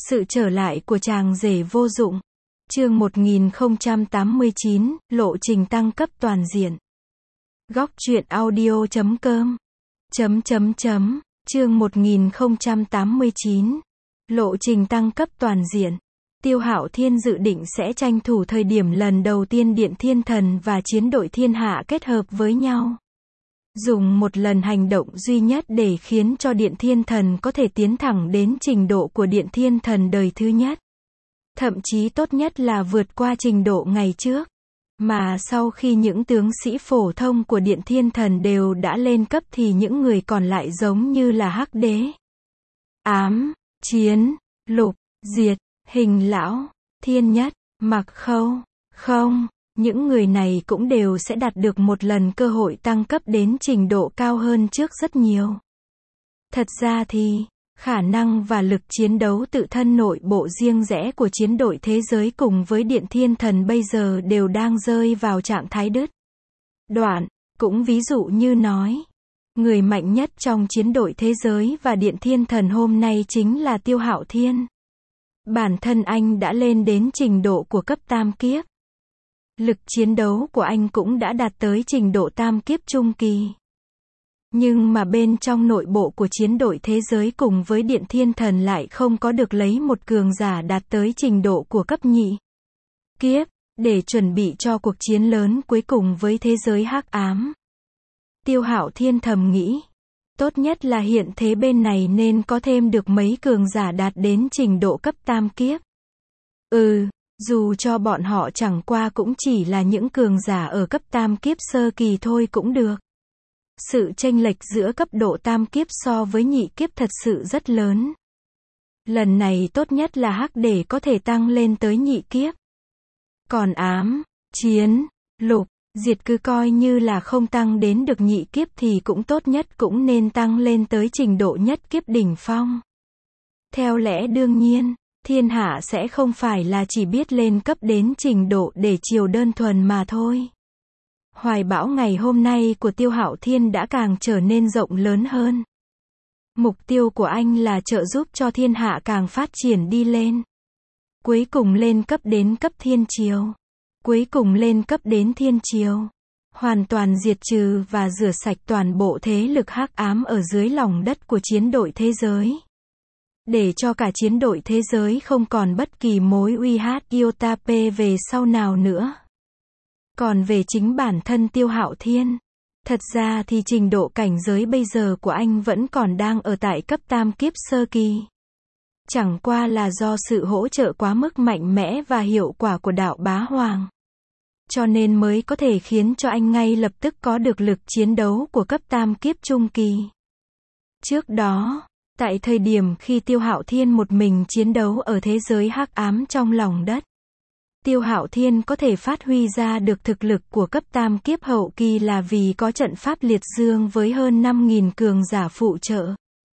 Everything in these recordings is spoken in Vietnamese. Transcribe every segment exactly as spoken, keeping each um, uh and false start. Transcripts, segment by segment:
Sự trở lại của chàng rể vô dụng. Chương một nghìn không trăm tám mươi chín, lộ trình tăng cấp toàn diện. Góc truyện audio chấm com. Chấm chấm chấm. Chương một nghìn không trăm tám mươi chín. Lộ trình tăng cấp toàn diện. Tiêu Hạo Thiên dự định sẽ tranh thủ thời điểm lần đầu tiên Điện Thiên Thần và chiến đội thiên hạ kết hợp với nhau. Dùng một lần hành động duy nhất để khiến cho Điện Thiên Thần có thể tiến thẳng đến trình độ của Điện Thiên Thần đời thứ nhất. Thậm chí tốt nhất là vượt qua trình độ ngày trước. Mà sau khi những tướng sĩ phổ thông của Điện Thiên Thần đều đã lên cấp thì những người còn lại giống như là Hắc Đế, Ám, Chiến, Lục, Diệt, Hình Lão, Thiên Nhất, Mặc Khâu, Không, những người này cũng đều sẽ đạt được một lần cơ hội tăng cấp đến trình độ cao hơn trước rất nhiều. Thật ra thì, khả năng và lực chiến đấu tự thân nội bộ riêng rẽ của chiến đội thế giới cùng với Điện Thiên Thần bây giờ đều đang rơi vào trạng thái đứt đoạn. Cũng ví dụ như nói, người mạnh nhất trong chiến đội thế giới và Điện Thiên Thần hôm nay chính là Tiêu Hạo Thiên. Bản thân anh đã lên đến trình độ của cấp tam kiếp. Lực chiến đấu của anh cũng đã đạt tới trình độ tam kiếp trung kỳ. Nhưng mà bên trong nội bộ của chiến đội thế giới cùng với Điện Thiên Thần lại không có được lấy một cường giả đạt tới trình độ của cấp nhị kiếp, để chuẩn bị cho cuộc chiến lớn cuối cùng với thế giới hắc ám. Tiêu Hạo Thiên thầm nghĩ, tốt nhất là hiện thế bên này nên có thêm được mấy cường giả đạt đến trình độ cấp tam kiếp. Ừ, dù cho bọn họ chẳng qua cũng chỉ là những cường giả ở cấp tam kiếp sơ kỳ thôi cũng được. Sự chênh lệch giữa cấp độ tam kiếp so với nhị kiếp thật sự rất lớn. Lần này tốt nhất là Hắc để có thể tăng lên tới nhị kiếp. Còn Ám, Chiến, Lục, Diệt cứ coi như là không tăng đến được nhị kiếp thì cũng tốt nhất cũng nên tăng lên tới trình độ nhất kiếp đỉnh phong. Theo lẽ đương nhiên, thiên hạ sẽ không phải là chỉ biết lên cấp đến trình độ để chiều đơn thuần mà thôi. Hoài bão ngày hôm nay của Tiêu Hạo Thiên đã càng trở nên rộng lớn hơn. Mục tiêu của anh là trợ giúp cho thiên hạ càng phát triển đi lên. Cuối cùng lên cấp đến cấp thiên triều. Cuối cùng lên cấp đến thiên triều. Hoàn toàn diệt trừ và rửa sạch toàn bộ thế lực hắc ám ở dưới lòng đất của chiến đội thế giới. Để cho cả chiến đội thế giới không còn bất kỳ mối uy hiếp iota p về sau nào nữa. Còn về chính bản thân Tiêu Hạo Thiên, thật ra thì trình độ cảnh giới bây giờ của anh vẫn còn đang ở tại cấp tam kiếp sơ kỳ. Chẳng qua là do sự hỗ trợ quá mức mạnh mẽ và hiệu quả của đạo bá hoàng. Cho nên mới có thể khiến cho anh ngay lập tức có được lực chiến đấu của cấp tam kiếp trung kỳ. Trước đó, tại thời điểm khi Tiêu Hạo Thiên một mình chiến đấu ở thế giới hắc ám trong lòng đất, Tiêu Hạo Thiên có thể phát huy ra được thực lực của cấp tam kiếp hậu kỳ là vì có trận pháp liệt dương với hơn năm nghìn cường giả phụ trợ.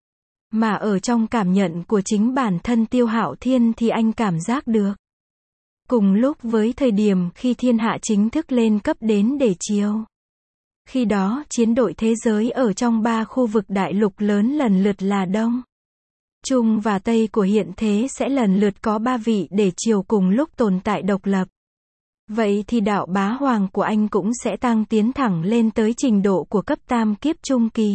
Mà ở trong cảm nhận của chính bản thân Tiêu Hạo Thiên thì anh cảm giác được. Cùng lúc với thời điểm khi thiên hạ chính thức lên cấp đến để chiều. Khi đó chiến đội thế giới ở trong ba khu vực đại lục lớn lần lượt là Đông, Trung và Tây của hiện thế sẽ lần lượt có ba vị để chiều cùng lúc tồn tại độc lập. Vậy thì đạo bá hoàng của anh cũng sẽ tăng tiến thẳng lên tới trình độ của cấp tam kiếp trung kỳ.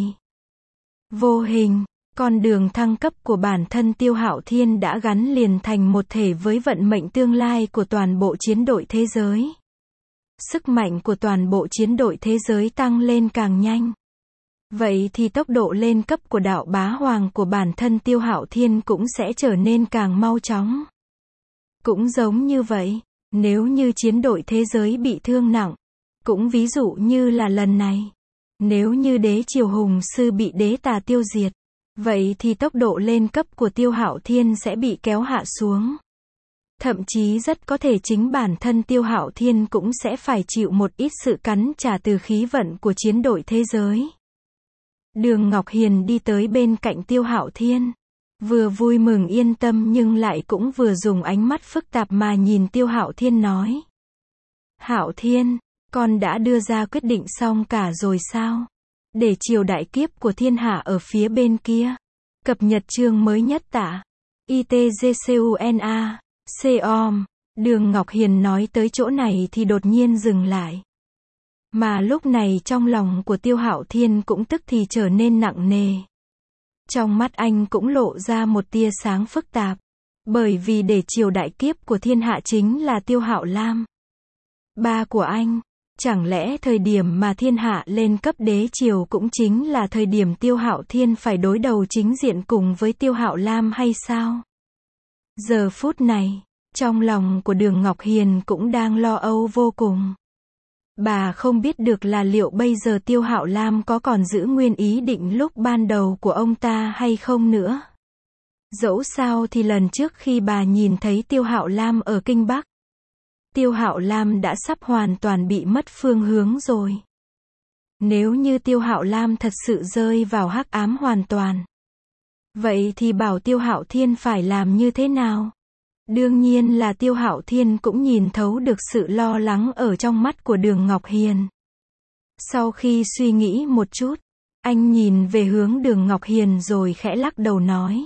Vô hình, con đường thăng cấp của bản thân Tiêu Hạo Thiên đã gắn liền thành một thể với vận mệnh tương lai của toàn bộ chiến đội thế giới. Sức mạnh của toàn bộ chiến đội thế giới tăng lên càng nhanh. Vậy thì tốc độ lên cấp của đạo bá hoàng của bản thân Tiêu Hạo Thiên cũng sẽ trở nên càng mau chóng. Cũng giống như vậy, nếu như chiến đội thế giới bị thương nặng, cũng ví dụ như là lần này, nếu như đế triều hùng sư bị đế tà tiêu diệt, vậy thì tốc độ lên cấp của Tiêu Hạo Thiên sẽ bị kéo hạ xuống. Thậm chí rất có thể chính bản thân Tiêu Hạo Thiên cũng sẽ phải chịu một ít sự cắn trả từ khí vận của chiến đội thế giới. Đường Ngọc Hiền đi tới bên cạnh Tiêu Hạo Thiên, vừa vui mừng yên tâm nhưng lại cũng vừa dùng ánh mắt phức tạp mà nhìn Tiêu Hạo Thiên nói. Hạo Thiên, con đã đưa ra quyết định xong cả rồi sao? Để chiều đại kiếp của thiên hạ ở phía bên kia. Cập nhật chương mới nhất tạ. i tê giê xê u en a, xê o em. Đường Ngọc Hiền nói tới chỗ này thì đột nhiên dừng lại. Mà lúc này trong lòng của Tiêu Hạo Thiên cũng tức thì trở nên nặng nề. Trong mắt anh cũng lộ ra một tia sáng phức tạp. Bởi vì để triều đại kiếp của thiên hạ chính là Tiêu Hạo Lam. Ba của anh. Chẳng lẽ thời điểm mà thiên hạ lên cấp đế triều cũng chính là thời điểm Tiêu Hạo Thiên phải đối đầu chính diện cùng với Tiêu Hạo Lam hay sao? Giờ phút này, trong lòng của Đường Ngọc Hiền cũng đang lo âu vô cùng. Bà không biết được là liệu bây giờ Tiêu Hạo Lam có còn giữ nguyên ý định lúc ban đầu của ông ta hay không nữa. Dẫu sao thì lần trước khi bà nhìn thấy Tiêu Hạo Lam ở Kinh Bắc, Tiêu Hạo Lam đã sắp hoàn toàn bị mất phương hướng rồi. Nếu như Tiêu Hạo Lam thật sự rơi vào hắc ám hoàn toàn, vậy thì bảo Tiêu Hạo Thiên phải làm như thế nào? Đương nhiên là Tiêu Hạo Thiên cũng nhìn thấu được sự lo lắng ở trong mắt của Đường Ngọc Hiền. Sau khi suy nghĩ một chút, anh nhìn về hướng Đường Ngọc Hiền rồi khẽ lắc đầu nói.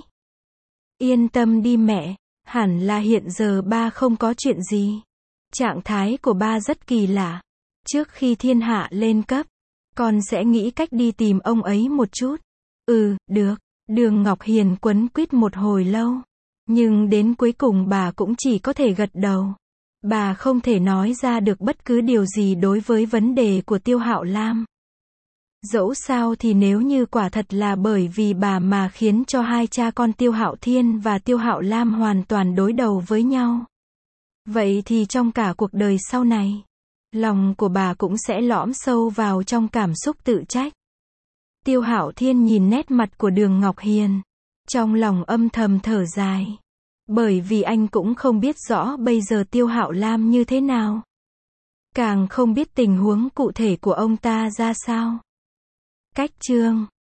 Yên tâm đi mẹ, hẳn là hiện giờ ba không có chuyện gì. Trạng thái của ba rất kỳ lạ. Trước khi thiên hạ lên cấp, con sẽ nghĩ cách đi tìm ông ấy một chút. Ừ, được. Đường Ngọc Hiền quấn quýt một hồi lâu. Nhưng đến cuối cùng bà cũng chỉ có thể gật đầu. Bà không thể nói ra được bất cứ điều gì đối với vấn đề của Tiêu Hạo Lam. Dẫu sao thì nếu như quả thật là bởi vì bà mà khiến cho hai cha con Tiêu Hạo Thiên và Tiêu Hạo Lam hoàn toàn đối đầu với nhau, vậy thì trong cả cuộc đời sau này, lòng của bà cũng sẽ lõm sâu vào trong cảm xúc tự trách. Tiêu Hạo Thiên nhìn nét mặt của Đường Ngọc Hiền, trong lòng âm thầm thở dài. Bởi vì anh cũng không biết rõ bây giờ Tiêu Hạo Lam như thế nào. Càng không biết tình huống cụ thể của ông ta ra sao. Cách chương